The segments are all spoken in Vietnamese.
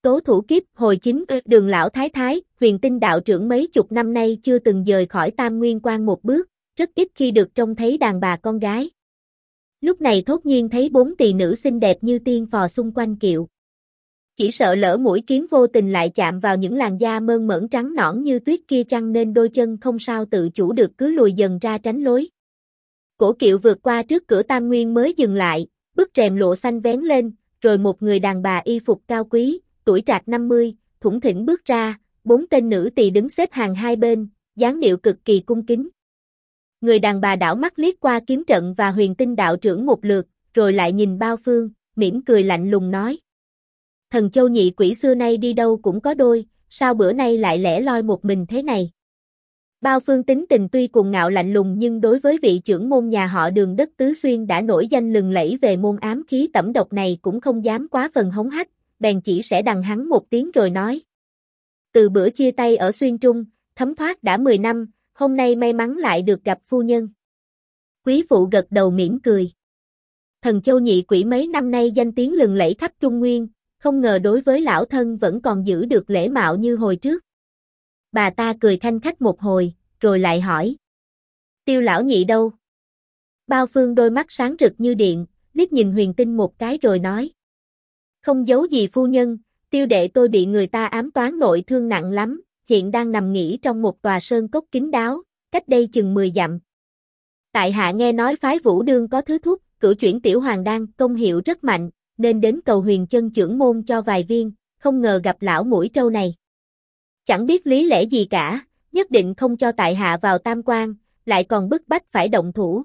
Tố thủ kiếp hồi chính Đường lão thái thái, Huyền Tinh đạo trưởng mấy chục năm nay chưa từng dời khỏi Tam Nguyên Quan một bước, rất ít khi được trông thấy đàn bà con gái. Lúc này thốt nhiên thấy 4 tỳ nữ xinh đẹp như tiên phò xung quanh kiệu. Chỉ sợ lỡ mũi kiếm vô tình lại chạm vào những làn da mơn mởn trắng nõn như tuyết kia chăng nên đôi chân không sao tự chủ được cứ lùi dần ra tránh lối. Cổ kiệu vượt qua trước cửa Tam Nguyên mới dừng lại, bức rèm lụa xanh vén lên, rồi một người đàn bà y phục cao quý, tuổi trạc 50, thủng thỉnh bước ra, 4 tên nữ tỳ đứng xếp hàng hai bên, dáng điệu cực kỳ cung kính. Người đàn bà đảo mắt liếc qua kiếm trận và Huyền Tinh đạo trưởng một lượt, rồi lại nhìn Bao Phương, mỉm cười lạnh lùng nói. Thần châu nhị quỷ xưa nay đi đâu cũng có đôi, sao bữa nay lại lẻ loi một mình thế này? Bao Phương tính tình tuy cuồng ngạo lạnh lùng nhưng đối với vị trưởng môn nhà họ Đường đất Tứ Xuyên đã nổi danh lừng lẫy về môn ám khí tẩm độc này cũng không dám quá phần hống hách, bèn chỉ sẽ đằng hắn một tiếng rồi nói. Từ bữa chia tay ở Xuyên Trung, thấm thoát đã 10 năm, hôm nay may mắn lại được gặp phu nhân. Quý phụ gật đầu mỉm cười. Thần châu nhị quỷ mấy năm nay danh tiếng lừng lẫy khắp Trung Nguyên, không ngờ đối với lão thân vẫn còn giữ được lễ mạo như hồi trước. Bà ta cười khanh khách một hồi, rồi lại hỏi. Tiêu lão nhị đâu? Bao Phương đôi mắt sáng rực như điện, liếc nhìn Huyền Tinh một cái rồi nói. Không giấu gì phu nhân, tiêu đệ tôi bị người ta ám toán nội thương nặng lắm, hiện đang nằm nghỉ trong một tòa sơn cốc kín đáo, cách đây chừng 10 dặm. Tại hạ nghe nói phái Vũ Đương có thứ thuốc, cửu chuyển tiểu hoàng đan, công hiệu rất mạnh, nên đến cầu Huyền Chân trưởng môn cho vài viên, không ngờ gặp lão mũi trâu này. Chẳng biết lý lẽ gì cả, nhất định không cho tại hạ vào Tam Quan, lại còn bức bách phải động thủ.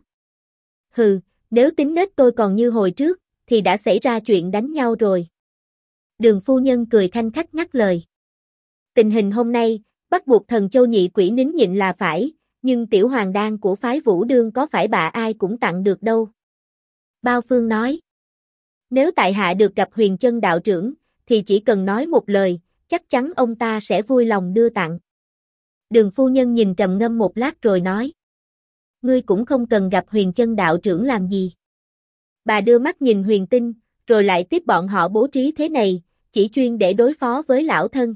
Hừ, nếu tính nết tôi còn như hồi trước, thì đã xảy ra chuyện đánh nhau rồi. Đường phu nhân cười khanh khách ngắt lời. Tình hình hôm nay, bắt buộc thần châu nhị quỷ nín nhịn là phải, nhưng tiểu hoàng đan của phái Vũ Đương có phải bà ai cũng tặng được đâu. Bao Phương nói. Nếu tại hạ được gặp Huyền Chân đạo trưởng, thì chỉ cần nói một lời, chắc chắn ông ta sẽ vui lòng đưa tặng. Đường phu nhân nhìn trầm ngâm một lát rồi nói. Ngươi cũng không cần gặp Huyền Chân đạo trưởng làm gì. Bà đưa mắt nhìn Huyền Tinh, rồi lại tiếp bọn họ bố trí thế này, chỉ chuyên để đối phó với lão thân.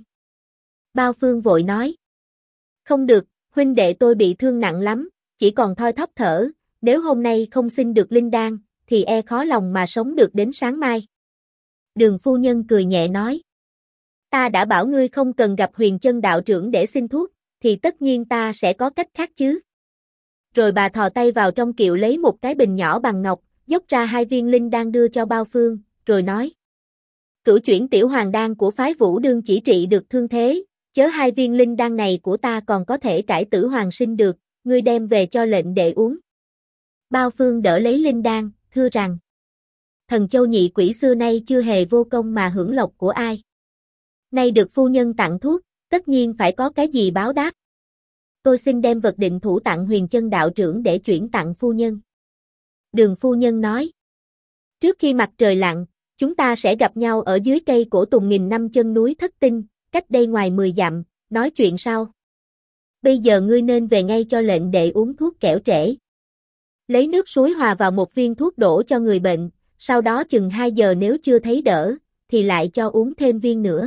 Bao Phương vội nói. Không được, huynh đệ tôi bị thương nặng lắm, chỉ còn thoi thóp thở, nếu hôm nay không xin được linh đan, thì e khó lòng mà sống được đến sáng mai. Đường phu nhân cười nhẹ nói. Ta đã bảo ngươi không cần gặp Huyền Chân đạo trưởng để xin thuốc, thì tất nhiên ta sẽ có cách khác chứ. Rồi bà thò tay vào trong kiệu lấy một cái bình nhỏ bằng ngọc, dốc ra 2 viên linh đan đưa cho Bao Phương, rồi nói. Cửu chuyển tiểu hoàng đan của phái Vũ Đương chỉ trị được thương thế, chớ 2 viên linh đan này của ta còn có thể cải tử hoàng sinh được, ngươi đem về cho lệnh đệ uống. Bao Phương đỡ lấy linh đan, thưa rằng. Thần châu nhị quỷ xưa nay chưa hề vô công mà hưởng lộc của ai. Nay được phu nhân tặng thuốc, tất nhiên phải có cái gì báo đáp. Tôi xin đem vật định thủ tặng Huyền Chân đạo trưởng để chuyển tặng phu nhân. Đường phu nhân nói. Trước khi mặt trời lặn, chúng ta sẽ gặp nhau ở dưới cây cổ tùng nghìn năm chân núi Thất Tinh, cách đây ngoài 10 dặm, nói chuyện sau. Bây giờ ngươi nên về ngay cho lệnh đệ uống thuốc kẻo trễ. Lấy nước suối hòa vào một viên thuốc đổ cho người bệnh, sau đó chừng 2 giờ nếu chưa thấy đỡ, thì lại cho uống thêm viên nữa.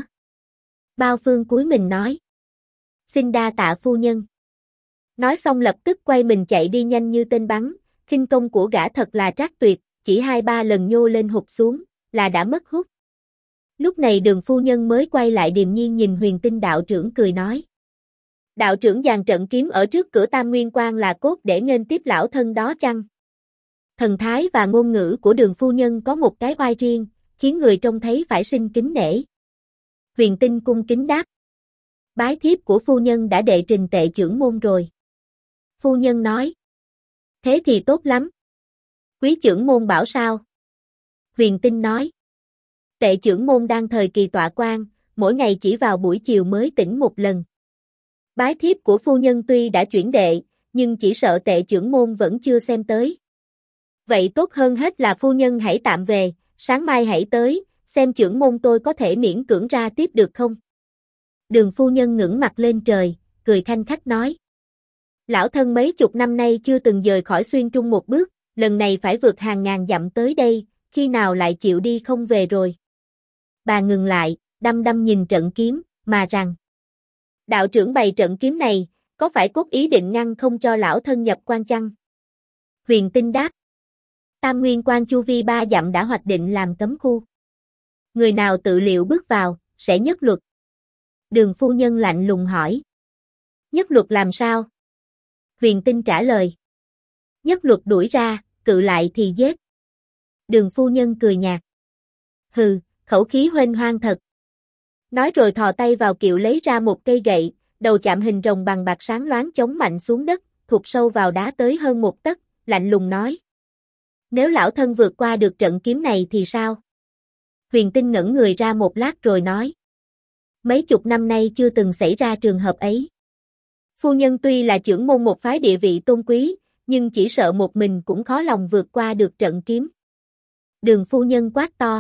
Bao Phương cúi mình nói. Xin đa tạ phu nhân. Nói xong lập tức quay mình chạy đi nhanh như tên bắn, khinh công của gã thật là trác tuyệt, chỉ 2-3 lần nhô lên hụt xuống, là đã mất hút. Lúc này Đường phu nhân mới quay lại điềm nhiên nhìn Huyền Tinh đạo trưởng cười nói. Đạo trưởng dàn trận kiếm ở trước cửa Tam Nguyên Quan là cốt để nghênh tiếp lão thân đó chăng? Thần thái và ngôn ngữ của Đường phu nhân có một cái oai riêng, khiến người trông thấy phải sinh kính nể. Huyền Tinh cung kính đáp. Bái thiếp của phu nhân đã đệ trình tệ trưởng môn rồi. Phu nhân nói. Thế thì tốt lắm. Quý trưởng môn bảo sao? Huyền Tinh nói. Tệ trưởng môn đang thời kỳ tọa quan, mỗi ngày chỉ vào buổi chiều mới tỉnh một lần. Bái thiếp của phu nhân tuy đã chuyển đệ, nhưng chỉ sợ tệ trưởng môn vẫn chưa xem tới. Vậy tốt hơn hết là phu nhân hãy tạm về, sáng mai hãy tới, xem trưởng môn tôi có thể miễn cưỡng ra tiếp được không? Đường phu nhân ngẩng mặt lên trời, cười khanh khách nói. Lão thân mấy chục năm nay chưa từng rời khỏi Xuyên Trung một bước, lần này phải vượt hàng ngàn dặm tới đây, khi nào lại chịu đi không về rồi. Bà ngừng lại, đăm đăm nhìn trận kiếm, mà rằng: đạo trưởng bày trận kiếm này, có phải cốt ý định ngăn không cho lão thân nhập quan chăng? Huyền Tinh đáp: Tam Nguyên quan chu vi 3 dặm đã hoạch định làm cấm khu. Người nào tự liệu bước vào, sẽ nhất luật. Đường phu nhân lạnh lùng hỏi: nhất luật làm sao? Huyền Tinh trả lời: nhất luật đuổi ra, cự lại thì giết. Đường phu nhân cười nhạt: hừ, khẩu khí huênh hoang thật. Nói rồi thò tay vào kiệu lấy ra một cây gậy, đầu chạm hình rồng bằng bạc sáng loáng chống mạnh xuống đất, thụt sâu vào đá tới hơn 1 tấc, lạnh lùng nói: nếu lão thân vượt qua được trận kiếm này thì sao? Huyền Tinh ngẩn người ra một lát rồi nói: mấy chục năm nay chưa từng xảy ra trường hợp ấy. Phu nhân tuy là trưởng môn một phái địa vị tôn quý, nhưng chỉ sợ một mình cũng khó lòng vượt qua được trận kiếm. Đường phu nhân quát to: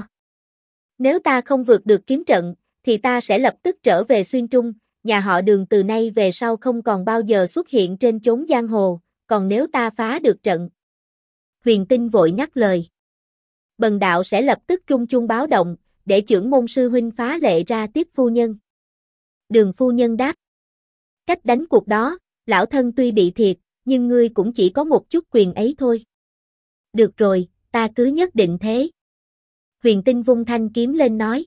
nếu ta không vượt được kiếm trận, thì ta sẽ lập tức trở về Xuyên Trung, nhà họ Đường từ nay về sau không còn bao giờ xuất hiện trên chốn giang hồ, còn nếu ta phá được trận. Huyền Tinh vội ngắt lời: bần đạo sẽ lập tức trung chuông báo động, để trưởng môn sư huynh phá lệ ra tiếp phu nhân. Đường phu nhân đáp: cách đánh cuộc đó, lão thân tuy bị thiệt, nhưng ngươi cũng chỉ có một chút quyền ấy thôi. Được rồi, ta cứ nhất định thế. Huyền Tinh vung thanh kiếm lên nói: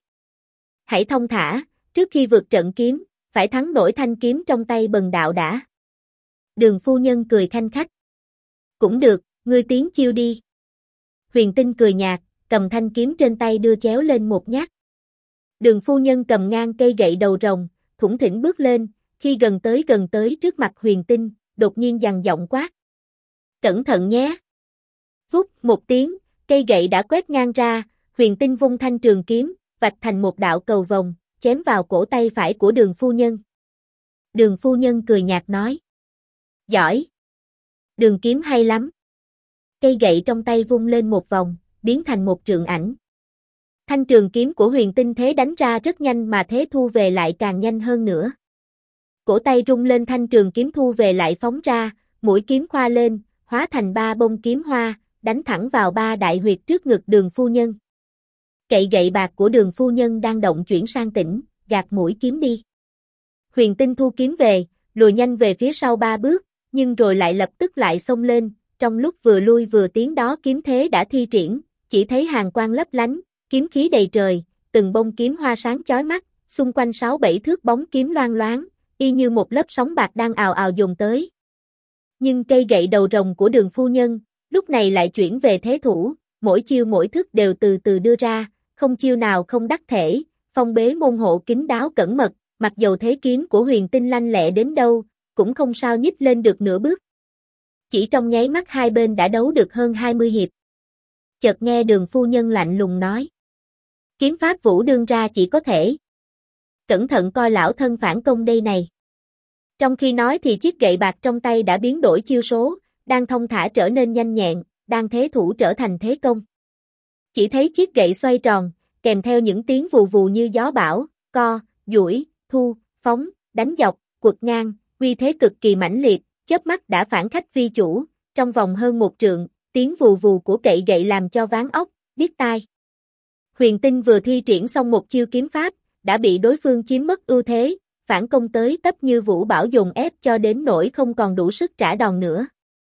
hãy thông thả, trước khi vượt trận kiếm, phải thắng nổi thanh kiếm trong tay bần đạo đã. Đường phu nhân cười khanh khách: cũng được, ngươi tiến chiêu đi. Huyền Tinh cười nhạt, cầm thanh kiếm trên tay đưa chéo lên một nhát. Đường phu nhân cầm ngang cây gậy đầu rồng, thủng thỉnh bước lên, khi gần tới trước mặt Huyền Tinh, đột nhiên gằn giọng quát: cẩn thận nhé. Vút một tiếng, cây gậy đã quét ngang ra, Huyền Tinh vung thanh trường kiếm, vạch thành một đạo cầu vồng, chém vào cổ tay phải của đường phu nhân. Đường phu nhân cười nhạt nói: giỏi. Đường kiếm hay lắm. Cây gậy trong tay vung lên một vòng, biến thành một trượng ảnh. Thanh trường kiếm của Huyền Tinh thế đánh ra rất nhanh mà thế thu về lại càng nhanh hơn nữa. Cổ tay rung lên, thanh trường kiếm thu về lại phóng ra, mũi kiếm khoa lên, hóa thành 3 bông kiếm hoa, đánh thẳng vào 3 đại huyệt trước ngực đường phu nhân. Cậy gậy bạc của đường phu nhân đang động chuyển sang tĩnh, gạt mũi kiếm đi. Huyền Tinh thu kiếm về, lùi nhanh về phía sau 3 bước, nhưng rồi lại lập tức lại xông lên, trong lúc vừa lui vừa tiến đó kiếm thế đã thi triển, chỉ thấy hàn quang lấp lánh, kiếm khí đầy trời, từng bông kiếm hoa sáng chói mắt, xung quanh 6-7 thước bóng kiếm loang loáng, y như một lớp sóng bạc đang ào ào dồn tới. Nhưng cây gậy đầu rồng của đường phu nhân, lúc này lại chuyển về thế thủ, mỗi chiêu mỗi thức đều từ từ đưa ra, không chiêu nào không đắc thể, phong bế môn hộ kín đáo cẩn mật, mặc dầu thế kiếm của Huyền Tinh lanh lẹ đến đâu, cũng không sao nhích lên được nửa bước. Chỉ trong nháy mắt hai bên đã đấu được hơn 20 hiệp. Chợt nghe đường phu nhân lạnh lùng nói: kiếm pháp vũ đương ra chỉ có thể. Cẩn thận coi lão thân phản công đây này. Trong khi nói thì chiếc gậy bạc trong tay đã biến đổi chiêu số, đang thong thả trở nên nhanh nhẹn, đang thế thủ trở thành thế công. Chỉ thấy chiếc gậy xoay tròn, kèm theo những tiếng vù vù như gió bão, co, duỗi, thu, phóng, đánh dọc, quật ngang, uy thế cực kỳ mãnh liệt, chớp mắt đã phản khách vi chủ, trong vòng hơn 1 trượng, tiếng vù vù của cậy gậy làm cho ván óc, điếc tai. Huyền Tinh vừa thi triển xong một chiêu kiếm pháp, đã bị đối phương chiếm mất ưu thế, phản công tới tấp như vũ bão dồn ép cho đến nỗi không còn đủ sức trả đòn nữa.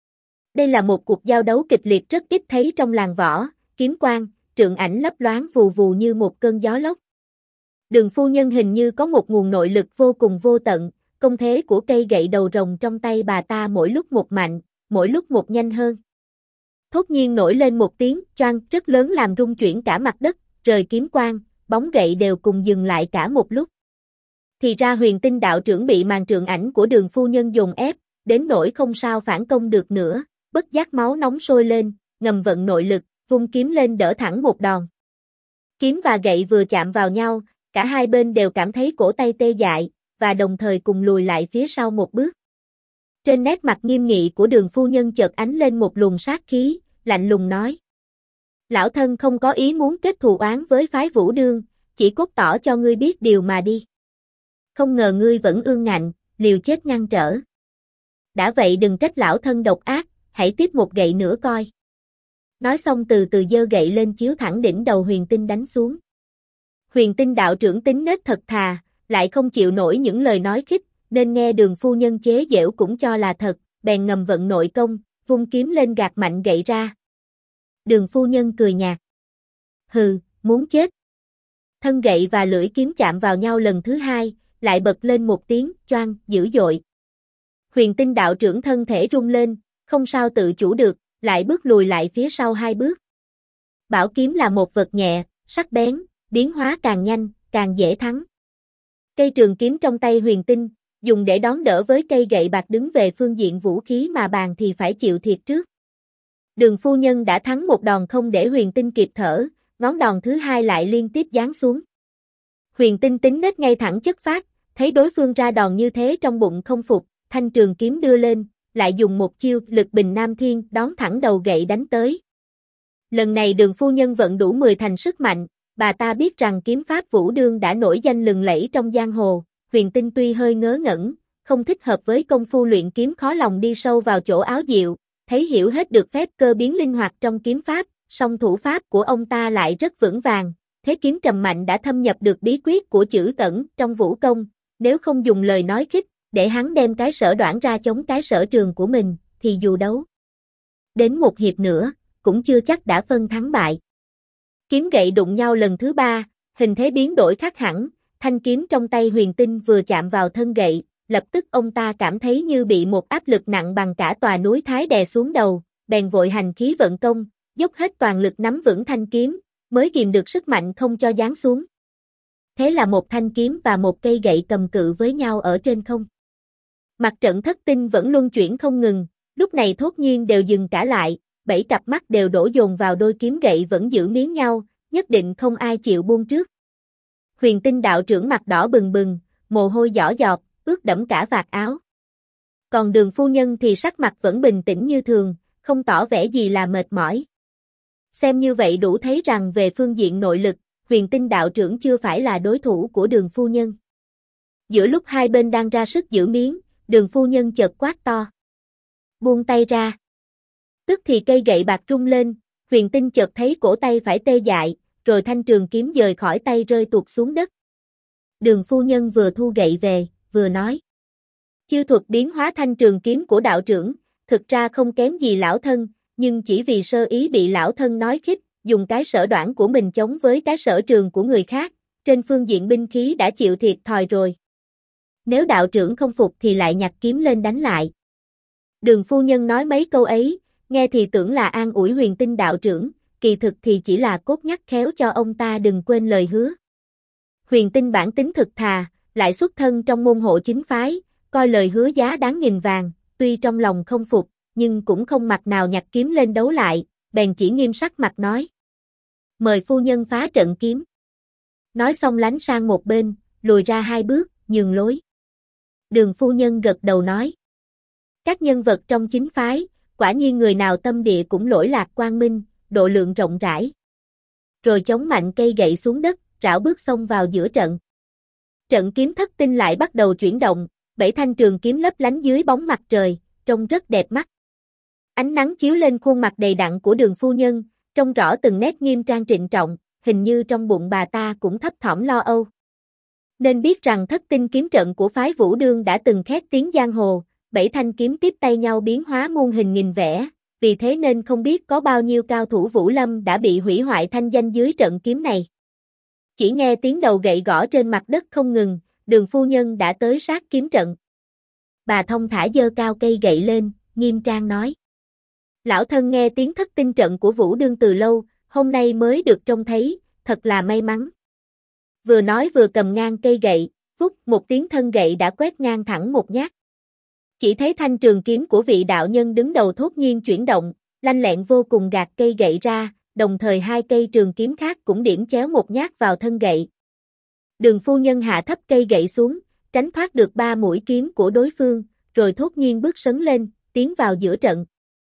Đây là một cuộc giao đấu kịch liệt rất ít thấy trong làng võ, kiếm quang, trượng ảnh lấp loáng vù vù như một cơn gió lốc. Đường phu nhân hình như có một nguồn nội lực vô cùng vô tận, công thế của cây gậy đầu rồng trong tay bà ta mỗi lúc một mạnh, mỗi lúc một nhanh hơn. Thốt nhiên nổi lên một tiếng choang rất lớn làm rung chuyển cả mặt đất, rời kiếm quang, bóng gậy đều cùng dừng lại cả một lúc. Thì ra Huyền Tinh đạo trưởng bị màn trượng ảnh của đường phu nhân dồn ép, đến nỗi không sao phản công được nữa, bất giác máu nóng sôi lên, ngầm vận nội lực, vung kiếm lên đỡ thẳng một đòn. Kiếm và gậy vừa chạm vào nhau, cả hai bên đều cảm thấy cổ tay tê dại, và đồng thời cùng lùi lại phía sau một bước. Trên nét mặt nghiêm nghị của đường phu nhân chợt ánh lên một luồng sát khí, lạnh lùng nói: lão thân không có ý muốn kết thù oán với phái Vũ Đương, chỉ cốt tỏ cho ngươi biết điều mà đi. Không ngờ ngươi vẫn ương ngạnh, liều chết ngăn trở. Đã vậy đừng trách lão thân độc ác, hãy tiếp một gậy nữa coi. Nói xong từ từ giơ gậy lên chiếu thẳng đỉnh đầu Huyền Tinh đánh xuống. Huyền Tinh đạo trưởng tính nết thật thà, lại không chịu nổi những lời nói khích, nên nghe Đường phu nhân chế giễu cũng cho là thật, bèn ngầm vận nội công, vung kiếm lên gạt mạnh gậy ra. Đường phu nhân cười nhạt. Hừ, muốn chết. Thân gậy và lưỡi kiếm chạm vào nhau lần thứ hai, lại bật lên một tiếng choang dữ dội. Huyền Tinh đạo trưởng thân thể rung lên, không sao tự chủ được, lại bước lùi lại phía sau 2 bước. Bảo kiếm là một vật nhẹ, sắc bén, biến hóa càng nhanh, càng dễ thắng. Cây trường kiếm trong tay Huyền Tinh, dùng để đón đỡ với cây gậy bạc đứng về phương diện vũ khí mà bàn thì phải chịu thiệt trước. Đường phu nhân đã thắng một đòn không để Huyền Tinh kịp thở, ngón đòn thứ hai lại liên tiếp giáng xuống. Huyền Tinh tính nết ngay thẳng chất phác, thấy đối phương ra đòn như thế trong bụng không phục, thanh trường kiếm đưa lên, lại dùng một chiêu lực bình nam thiên đón thẳng đầu gậy đánh tới. Lần này Đường phu nhân vận đủ 10 thành sức mạnh, bà ta biết rằng kiếm pháp Vũ Đương đã nổi danh lừng lẫy trong giang hồ, Huyền Tinh tuy hơi ngớ ngẩn, không thích hợp với công phu luyện kiếm khó lòng đi sâu vào chỗ áo diệu, thấy hiểu hết được phép cơ biến linh hoạt trong kiếm pháp, song thủ pháp của ông ta lại rất vững vàng, thế kiếm trầm mạnh đã thâm nhập được bí quyết của chữ tẩn trong vũ công, nếu không dùng lời nói khích, để hắn đem cái sở đoản ra chống cái sở trường của mình, thì dù đấu đến một hiệp nữa, cũng chưa chắc đã phân thắng bại. Kiếm gậy đụng nhau lần thứ 3, hình thế biến đổi khác hẳn, thanh kiếm trong tay Huyền Tinh vừa chạm vào thân gậy, lập tức ông ta cảm thấy như bị một áp lực nặng bằng cả tòa núi Thái đè xuống đầu, bèn vội hành khí vận công, dốc hết toàn lực nắm vững thanh kiếm, mới kìm được sức mạnh không cho giáng xuống. Thế là một thanh kiếm và một cây gậy cầm cự với nhau ở trên không. Mặt trận thất tinh vẫn luân chuyển không ngừng, lúc này thốt nhiên đều dừng cả lại, 7 cặp mắt đều đổ dồn vào đôi kiếm gậy vẫn giữ miếng nhau, nhất định không ai chịu buông trước. Huyền Tinh đạo trưởng mặt đỏ bừng bừng, mồ hôi giỏ giọt, ướt đẫm cả vạt áo. Còn Đường phu nhân thì sắc mặt vẫn bình tĩnh như thường, không tỏ vẻ gì là mệt mỏi. Xem như vậy đủ thấy rằng về phương diện nội lực, Huyền Tinh đạo trưởng chưa phải là đối thủ của Đường phu nhân. Giữa lúc hai bên đang ra sức giữ miếng, Đường phu nhân chợt quát to. Buông tay ra. Tức thì cây gậy bạc rung lên, Huyền Tinh chợt thấy cổ tay phải tê dại, rồi thanh trường kiếm dời khỏi tay rơi tuột xuống đất. Đường phu nhân vừa thu gậy về, vừa nói. Chiêu thuật biến hóa thanh trường kiếm của đạo trưởng, thực ra không kém gì lão thân, nhưng chỉ vì sơ ý bị lão thân nói khích, dùng cái sở đoản của mình chống với cái sở trường của người khác, trên phương diện binh khí đã chịu thiệt thòi rồi. Nếu đạo trưởng không phục thì lại nhặt kiếm lên đánh lại. Đường phu nhân nói mấy câu ấy, nghe thì tưởng là an ủi Huyền Tinh đạo trưởng, kỳ thực thì chỉ là cốt nhắc khéo cho ông ta đừng quên lời hứa. Huyền Tinh bản tính thực thà, lại xuất thân trong môn hộ chính phái, coi lời hứa giá đáng nghìn vàng, tuy trong lòng không phục, nhưng cũng không mặt nào nhặt kiếm lên đấu lại, bèn chỉ nghiêm sắc mặt nói. Mời phu nhân phá trận kiếm. Nói xong lánh sang một bên, lùi ra 2 bước, nhường lối. Đường phu nhân gật đầu nói. Các nhân vật trong chính phái, quả nhiên người nào tâm địa cũng lỗi lạc quang minh, độ lượng rộng rãi. Rồi chống mạnh cây gậy xuống đất, rảo bước xông vào giữa trận. Trận kiếm thất tinh lại bắt đầu chuyển động, 7 thanh trường kiếm lấp lánh dưới bóng mặt trời, trông rất đẹp mắt. Ánh nắng chiếu lên khuôn mặt đầy đặn của Đường phu nhân, trông rõ từng nét nghiêm trang trịnh trọng, hình như trong bụng bà ta cũng thấp thỏm lo âu. Nên biết rằng thất tinh kiếm trận của phái Vũ Đương đã từng khét tiếng giang hồ, 7 thanh kiếm tiếp tay nhau biến hóa muôn hình nghìn vẻ, vì thế nên không biết có bao nhiêu cao thủ Vũ Lâm đã bị hủy hoại thanh danh dưới trận kiếm này. Chỉ nghe tiếng đầu gậy gõ trên mặt đất không ngừng, Đường phu nhân đã tới sát kiếm trận. Bà thông thả giơ cao cây gậy lên, nghiêm trang nói. Lão thân nghe tiếng thất tinh trận của Vũ Đương từ lâu, hôm nay mới được trông thấy, thật là may mắn. Vừa nói vừa cầm ngang cây gậy, vút một tiếng thân gậy đã quét ngang thẳng một nhát. Chỉ thấy thanh trường kiếm của vị đạo nhân đứng đầu thốt nhiên chuyển động, lanh lẹn vô cùng gạt cây gậy ra, đồng thời 2 cây trường kiếm khác cũng điểm chéo một nhát vào thân gậy. Đường phu nhân hạ thấp cây gậy xuống, tránh thoát được 3 mũi kiếm của đối phương, rồi thốt nhiên bước sấn lên, tiến vào giữa trận.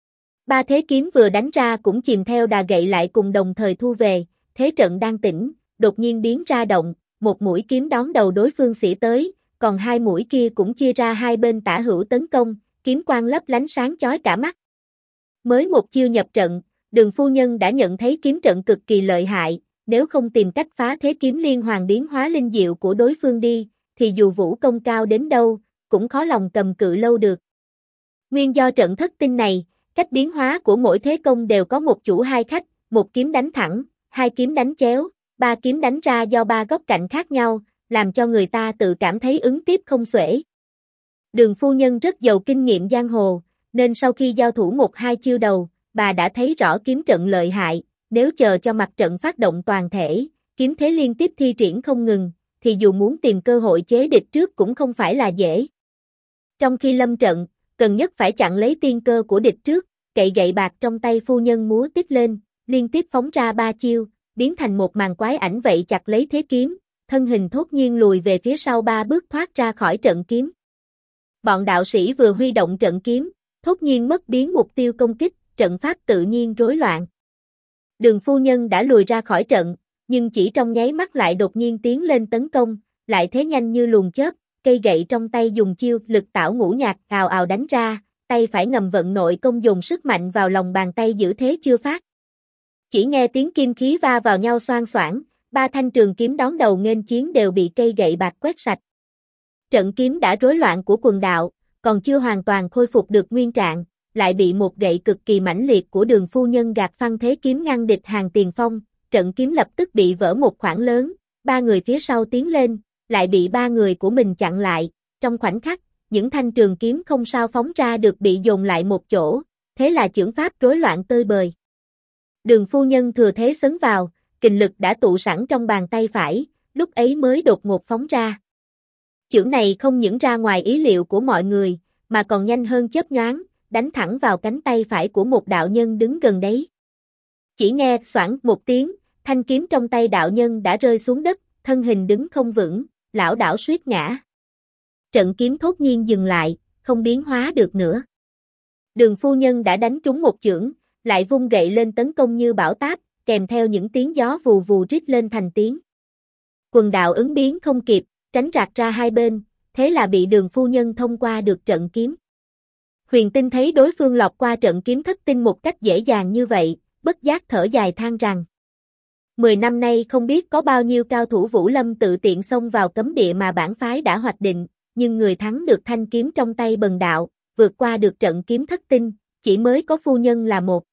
3 thế kiếm vừa đánh ra cũng chìm theo đà gậy lại cùng đồng thời thu về, thế trận đang tĩnh, đột nhiên biến ra động, một mũi kiếm đón đầu đối phương xỉ tới, còn 2 mũi kia cũng chia ra hai bên tả hữu tấn công, kiếm quang lấp lánh sáng chói cả mắt. Mới một chiêu nhập trận, Đường phu nhân đã nhận thấy kiếm trận cực kỳ lợi hại, nếu không tìm cách phá thế kiếm liên hoàn biến hóa linh diệu của đối phương đi, thì dù vũ công cao đến đâu, cũng khó lòng cầm cự lâu được. Nguyên do trận thất tinh này, cách biến hóa của mỗi thế công đều có một chủ hai khách, một kiếm đánh thẳng, hai kiếm đánh chéo, ba kiếm đánh ra do ba góc cạnh khác nhau, làm cho người ta tự cảm thấy ứng tiếp không xuể. Đường phu nhân rất giàu kinh nghiệm giang hồ, nên sau khi giao thủ một hai chiêu đầu, bà đã thấy rõ kiếm trận lợi hại, nếu chờ cho mặt trận phát động toàn thể, kiếm thế liên tiếp thi triển không ngừng, thì dù muốn tìm cơ hội chế địch trước cũng không phải là dễ. Trong khi lâm trận, cần nhất phải chặn lấy tiên cơ của địch trước, cậy gậy bạc trong tay phu nhân múa tiếp lên, liên tiếp phóng ra ba chiêu, biến thành một màn quái ảnh vậy chặt lấy thế kiếm, thân hình thốt nhiên lùi về phía sau ba bước thoát ra khỏi trận kiếm. Bọn đạo sĩ vừa huy động trận kiếm, thốt nhiên mất biến mục tiêu công kích, trận pháp tự nhiên rối loạn. Đường phu nhân đã lùi ra khỏi trận, nhưng chỉ trong nháy mắt lại đột nhiên tiến lên tấn công, lại thế nhanh như luồng chớp, cây gậy trong tay dùng chiêu lực tảo ngũ nhạc ào ào đánh ra, tay phải ngầm vận nội công dùng sức mạnh vào lòng bàn tay giữ thế chưa phát. Chỉ nghe tiếng kim khí va vào nhau xoang xoảng, ba thanh trường kiếm đón đầu nghênh chiến đều bị cây gậy bạc quét sạch. Trận kiếm đã rối loạn của quần đạo, còn chưa hoàn toàn khôi phục được nguyên trạng, lại bị một gậy cực kỳ mãnh liệt của đường phu nhân gạt phăng thế kiếm ngăn địch hàng tiền phong, trận kiếm lập tức bị vỡ một khoảng lớn, ba người phía sau tiến lên, lại bị ba người của mình chặn lại, trong khoảnh khắc, những thanh trường kiếm không sao phóng ra được bị dồn lại một chỗ, thế là chưởng pháp rối loạn tơi bời. Đường phu nhân thừa thế sấn vào, kình lực đã tụ sẵn trong bàn tay phải, lúc ấy mới đột ngột phóng ra. Chưởng này không những ra ngoài ý liệu của mọi người, mà còn nhanh hơn chớp nhoáng, đánh thẳng vào cánh tay phải của một đạo nhân đứng gần đấy. Chỉ nghe xoảng một tiếng, thanh kiếm trong tay đạo nhân đã rơi xuống đất, thân hình đứng không vững, lảo đảo suýt ngã. Trận kiếm thốt nhiên dừng lại, không biến hóa được nữa. Đường phu nhân đã đánh trúng một chưởng, lại vung gậy lên tấn công như bão táp, kèm theo những tiếng gió vù vù rít lên thành tiếng. Quần đạo ứng biến không kịp, tránh rạc ra hai bên, thế là bị đường phu nhân thông qua được trận kiếm. Huyền Tinh thấy đối phương lọt qua trận kiếm thất tinh một cách dễ dàng như vậy, bất giác thở dài than rằng 10 năm nay không biết có bao nhiêu cao thủ Vũ Lâm tự tiện xông vào cấm địa mà bản phái đã hoạch định, nhưng người thắng được thanh kiếm trong tay bần đạo, vượt qua được trận kiếm thất tinh, chỉ mới có phu nhân là một.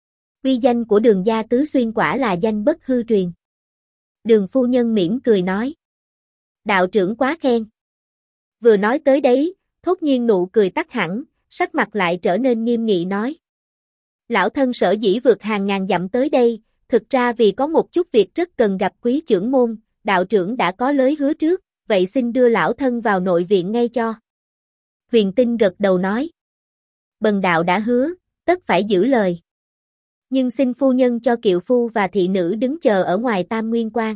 Uy danh của Đường gia tứ xuyên quả là danh bất hư truyền. Đường phu nhân mỉm cười nói. Đạo trưởng quá khen. Vừa nói tới đấy, thốt nhiên nụ cười tắt hẳn, sắc mặt lại trở nên nghiêm nghị nói. Lão thân sở dĩ vượt hàng ngàn dặm tới đây, thực ra vì có một chút việc rất cần gặp quý trưởng môn, đạo trưởng đã có lời hứa trước, vậy xin đưa lão thân vào nội viện ngay cho. Huyền Tinh gật đầu nói. Bần đạo đã hứa, tất phải giữ lời. Nhưng xin phu nhân cho kiệu phu và thị nữ đứng chờ ở ngoài Tam Nguyên Quan.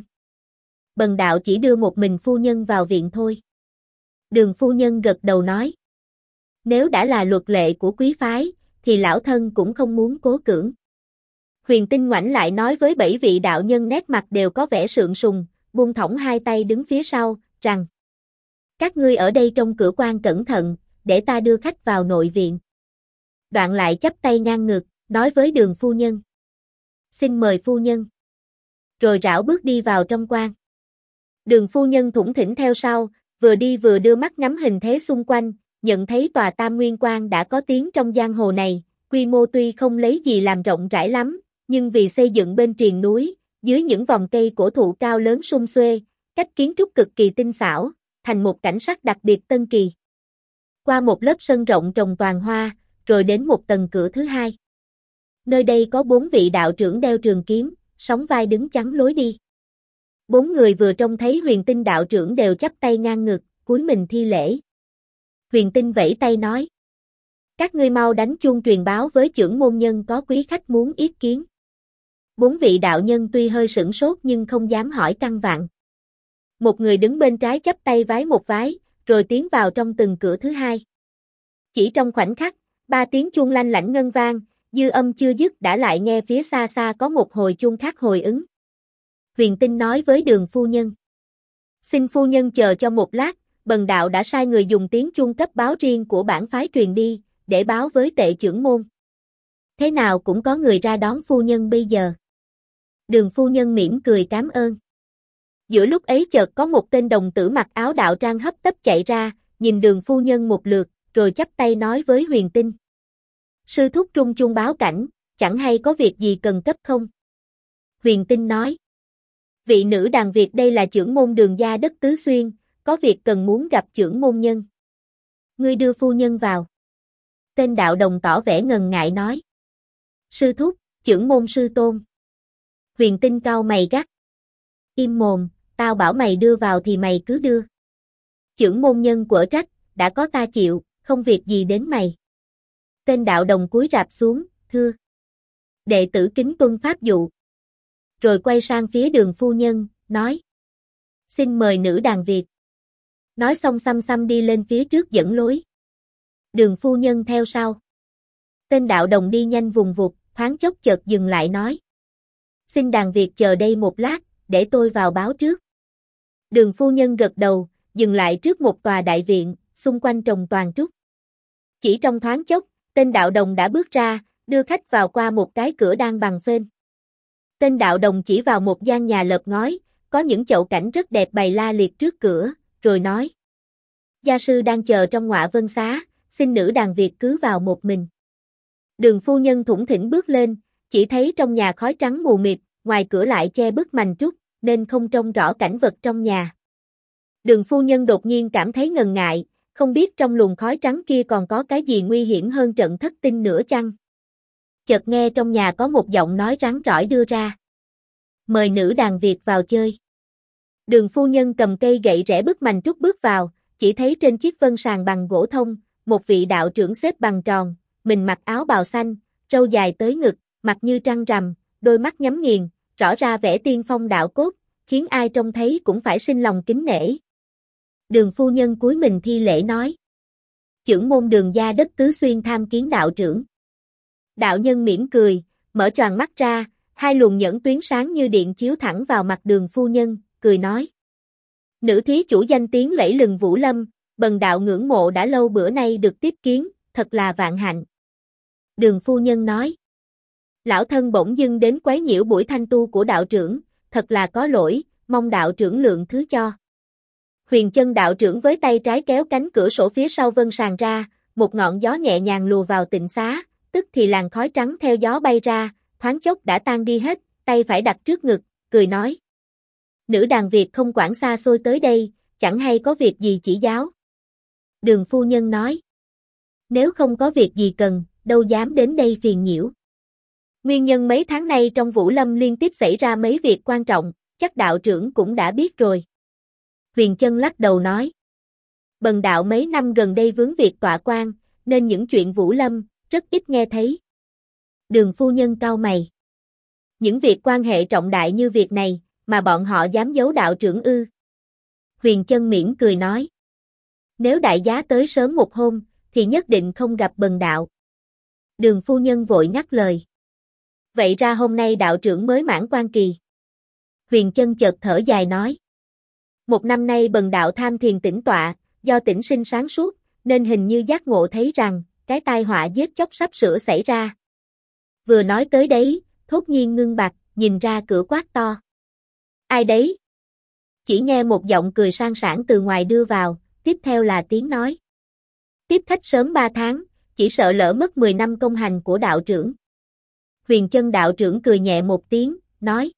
Bần đạo chỉ đưa một mình phu nhân vào viện thôi. Đường phu nhân gật đầu nói. Nếu đã là luật lệ của quý phái, thì lão thân cũng không muốn cố cưỡng. Huyền Tinh ngoảnh lại nói với 7 vị đạo nhân nét mặt đều có vẻ sượng sùng, buông thõng hai tay đứng phía sau, rằng các ngươi ở đây trong cửa quan cẩn thận, để ta đưa khách vào nội viện. Đoạn lại chắp tay ngang ngực, nói với đường phu nhân. Xin mời phu nhân. Rồi rảo bước đi vào trong quan. Đường phu nhân thủng thỉnh theo sau, vừa đi vừa đưa mắt ngắm hình thế xung quanh, nhận thấy tòa Tam Nguyên Quan đã có tiếng trong giang hồ này, quy mô tuy không lấy gì làm rộng rãi lắm, nhưng vì xây dựng bên triền núi, dưới những vòng cây cổ thụ cao lớn sum xuê, cách kiến trúc cực kỳ tinh xảo, thành một cảnh sắc đặc biệt tân kỳ. Qua một lớp sân rộng trồng toàn hoa, rồi đến một tầng cửa thứ hai. Nơi đây có 4 vị đạo trưởng đeo trường kiếm, sóng vai đứng chắn lối đi. 4 người vừa trông thấy Huyền Tinh đạo trưởng đều chắp tay ngang ngực, cúi mình thi lễ. Huyền Tinh vẫy tay nói. Các ngươi mau đánh chuông truyền báo với chưởng môn nhân có quý khách muốn yết kiến. 4 vị đạo nhân tuy hơi sửng sốt nhưng không dám hỏi căn vặn. Một người đứng bên trái chắp tay vái một vái, rồi tiến vào trong từng cửa thứ hai. Chỉ trong khoảnh khắc, 3 tiếng chuông lanh lảnh ngân vang, dư âm chưa dứt đã lại nghe phía xa xa có một hồi chuông khác hồi ứng. Huyền Tinh nói với đường phu nhân. Xin phu nhân chờ cho một lát, bần đạo đã sai người dùng tiếng chuông cấp báo riêng của bản phái truyền đi, để báo với tệ trưởng môn. Thế nào cũng có người ra đón phu nhân bây giờ. Đường phu nhân mỉm cười cảm ơn. Giữa lúc ấy chợt có một tên đồng tử mặc áo đạo trang hấp tấp chạy ra, nhìn đường phu nhân một lượt, rồi chắp tay nói với Huyền Tinh. Sư thúc trung chung báo cảnh, chẳng hay có việc gì cần cấp không? Huyền Tinh nói. Vị nữ đàn Việt đây là trưởng môn Đường gia đất Tứ Xuyên, có việc cần muốn gặp trưởng môn nhân. Ngươi đưa phu nhân vào. Tên đạo đồng tỏ vẻ ngần ngại nói. Sư thúc, trưởng môn sư tôn. Huyền Tinh cau mày gắt. Im mồm, tao bảo mày đưa vào thì mày cứ đưa. Trưởng môn nhân quở trách, đã có ta chịu, không việc gì đến mày. Tên đạo đồng cúi rạp xuống, thưa. Đệ tử kính tuân pháp dụ. Rồi quay sang phía đường phu nhân, nói. Xin mời nữ đàn Việt. Nói xong xăm xăm đi lên phía trước dẫn lối. Đường phu nhân theo sau. Tên đạo đồng đi nhanh vùng vụt, thoáng chốc chợt dừng lại nói. Xin đàn Việt chờ đây một lát, để tôi vào báo trước. Đường phu nhân gật đầu, dừng lại trước một tòa đại viện, xung quanh trồng toàn trúc. Chỉ trong thoáng chốc, tên đạo đồng đã bước ra, đưa khách vào qua một cái cửa đang bằng phên. Tên đạo đồng chỉ vào một gian nhà lợp ngói, có những chậu cảnh rất đẹp bày la liệt trước cửa, rồi nói. Gia sư đang chờ trong ngọa vân xá, xin nữ đàn Việt cứ vào một mình. Đường phu nhân thủng thỉnh bước lên, chỉ thấy trong nhà khói trắng mù mịt, ngoài cửa lại che bức mành trúc, nên không trông rõ cảnh vật trong nhà. Đường phu nhân đột nhiên cảm thấy ngần ngại, không biết trong luồng khói trắng kia còn có cái gì nguy hiểm hơn trận thất tinh nữa chăng? Chợt nghe trong nhà có một giọng nói rắn rỏi đưa ra. Mời nữ đàn Việt vào chơi. Đường phu nhân cầm cây gậy rẽ bức mành trúc bước vào, chỉ thấy trên chiếc vân sàn bằng gỗ thông, một vị đạo trưởng xếp bằng tròn, mình mặc áo bào xanh, râu dài tới ngực, mặt như trăng rằm, đôi mắt nhắm nghiền, rõ ra vẻ tiên phong đạo cốt, khiến ai trông thấy cũng phải sinh lòng kính nể. Đường phu nhân cúi mình thi lễ nói. Trưởng môn Đường gia đất Tứ Xuyên tham kiến đạo trưởng. Đạo nhân mỉm cười, mở choàng mắt ra, hai luồng nhẫn tuyến sáng như điện chiếu thẳng vào mặt đường phu nhân, cười nói. Nữ thí chủ danh tiếng lẫy lừng Vũ Lâm, bần đạo ngưỡng mộ đã lâu bữa nay được tiếp kiến, thật là vạn hạnh. Đường phu nhân nói. Lão thân bỗng dưng đến quấy nhiễu buổi thanh tu của đạo trưởng, thật là có lỗi, mong đạo trưởng lượng thứ cho. Huyền Chân đạo trưởng với tay trái kéo cánh cửa sổ phía sau vân sàn ra, một ngọn gió nhẹ nhàng lùa vào tịnh xá, tức thì làn khói trắng theo gió bay ra, thoáng chốc đã tan đi hết, tay phải đặt trước ngực, cười nói. Nữ đàn Việt không quản xa xôi tới đây, chẳng hay có việc gì chỉ giáo. Đường phu nhân nói. Nếu không có việc gì cần, đâu dám đến đây phiền nhiễu. Nguyên nhân mấy tháng nay trong Vũ Lâm liên tiếp xảy ra mấy việc quan trọng, chắc đạo trưởng cũng đã biết rồi. Huyền Chân lắc đầu nói. Bần đạo mấy năm gần đây vướng việc tọa quan, nên những chuyện Vũ Lâm, rất ít nghe thấy. Đường phu nhân cau mày. Những việc quan hệ trọng đại như việc này, mà bọn họ dám giấu đạo trưởng ư? Huyền Chân mỉm cười nói. Nếu đại giá tới sớm một hôm, thì nhất định không gặp bần đạo. Đường phu nhân vội ngắt lời. Vậy ra hôm nay đạo trưởng mới mãn quan kỳ. Huyền Chân chợt thở dài nói. Một năm nay bần đạo tham thiền tĩnh tọa, do tĩnh sinh sáng suốt, nên hình như giác ngộ thấy rằng, cái tai họa giết chóc sắp sửa xảy ra. Vừa nói tới đấy, thốt nhiên ngưng bặt, nhìn ra cửa quát to. Ai đấy? Chỉ nghe một giọng cười sang sảng từ ngoài đưa vào, tiếp theo là tiếng nói. Tiếp khách sớm 3 tháng, chỉ sợ lỡ mất 10 năm công hành của đạo trưởng. Huyền Chân đạo trưởng cười nhẹ một tiếng, nói.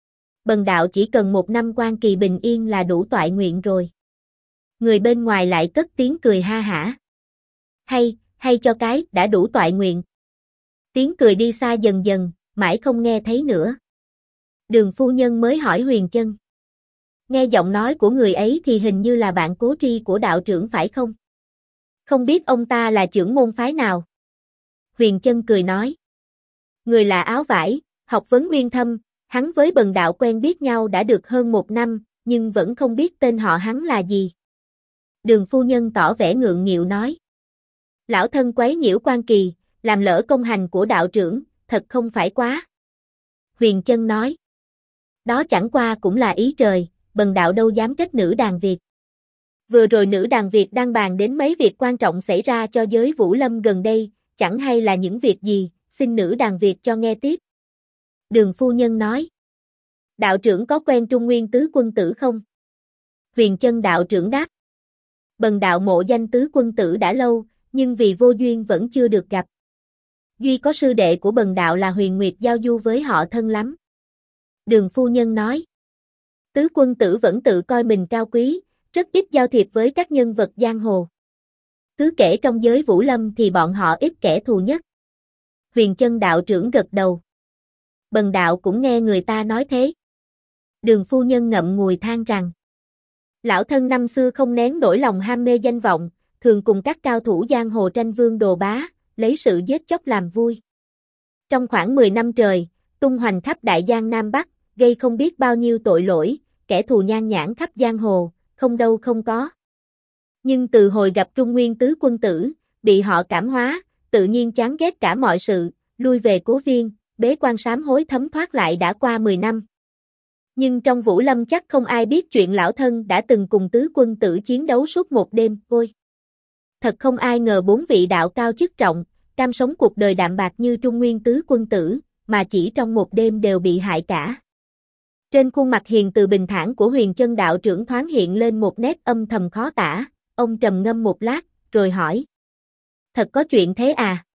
Bần đạo chỉ cần 1 năm quan kỳ bình yên là đủ toại nguyện rồi. Người bên ngoài lại cất tiếng cười ha hả. Hay cho cái đã đủ toại nguyện. Tiếng cười đi xa dần dần, mãi không nghe thấy nữa. Đường phu nhân mới hỏi Huyền Chân. Nghe giọng nói của người ấy thì hình như là bạn cố tri của đạo trưởng phải không? Không biết ông ta là trưởng môn phái nào? Huyền Chân cười nói. Người là áo vải, học vấn uyên thâm, hắn với bần đạo quen biết nhau đã được hơn 1 năm, nhưng vẫn không biết tên họ hắn là gì. Đường phu nhân tỏ vẻ ngượng nghịu nói. Lão thân quấy nhiễu quan kỳ, làm lỡ công hành của đạo trưởng, thật không phải quá. Huyền Chân nói. Đó chẳng qua cũng là ý trời, bần đạo đâu dám trách nữ đàn Việt. Vừa rồi nữ đàn Việt đang bàn đến mấy việc quan trọng xảy ra cho giới Vũ Lâm gần đây, chẳng hay là những việc gì, xin nữ đàn Việt cho nghe tiếp. Đường phu nhân nói. Đạo trưởng có quen Trung Nguyên tứ quân tử không? Huyền Chân đạo trưởng đáp. Bần đạo mộ danh tứ quân tử đã lâu, nhưng vì vô duyên vẫn chưa được gặp. Duy có sư đệ của bần đạo là Huyền Nguyệt giao du với họ thân lắm. Đường phu nhân nói. Tứ quân tử vẫn tự coi mình cao quý, rất ít giao thiệp với các nhân vật giang hồ. Cứ kể trong giới Vũ Lâm thì bọn họ ít kẻ thù nhất. Huyền Chân đạo trưởng gật đầu. Bần đạo cũng nghe người ta nói thế. Đường phu nhân ngậm ngùi than rằng. Lão thân năm xưa không nén nổi lòng ham mê danh vọng, thường cùng các cao thủ giang hồ tranh vương đồ bá, lấy sự giết chóc làm vui. Trong khoảng 10 năm trời, tung hoành khắp Đại Giang Nam Bắc, gây không biết bao nhiêu tội lỗi, kẻ thù nhan nhản khắp giang hồ, không đâu không có. Nhưng từ hồi gặp Trung Nguyên tứ quân tử, bị họ cảm hóa, tự nhiên chán ghét cả mọi sự, lui về Cố Viên, bế quan sám hối thấm thoát lại đã qua 10 năm. Nhưng trong Vũ Lâm chắc không ai biết chuyện lão thân đã từng cùng tứ quân tử chiến đấu suốt một đêm, ôi. Thật không ai ngờ 4 vị đạo cao chức trọng, cam sống cuộc đời đạm bạc như Trung Nguyên tứ quân tử, mà chỉ trong một đêm đều bị hại cả. Trên khuôn mặt hiền từ bình thản của Huyền Chân đạo trưởng thoáng hiện lên một nét âm thầm khó tả, ông trầm ngâm một lát, rồi hỏi. Thật có chuyện thế à?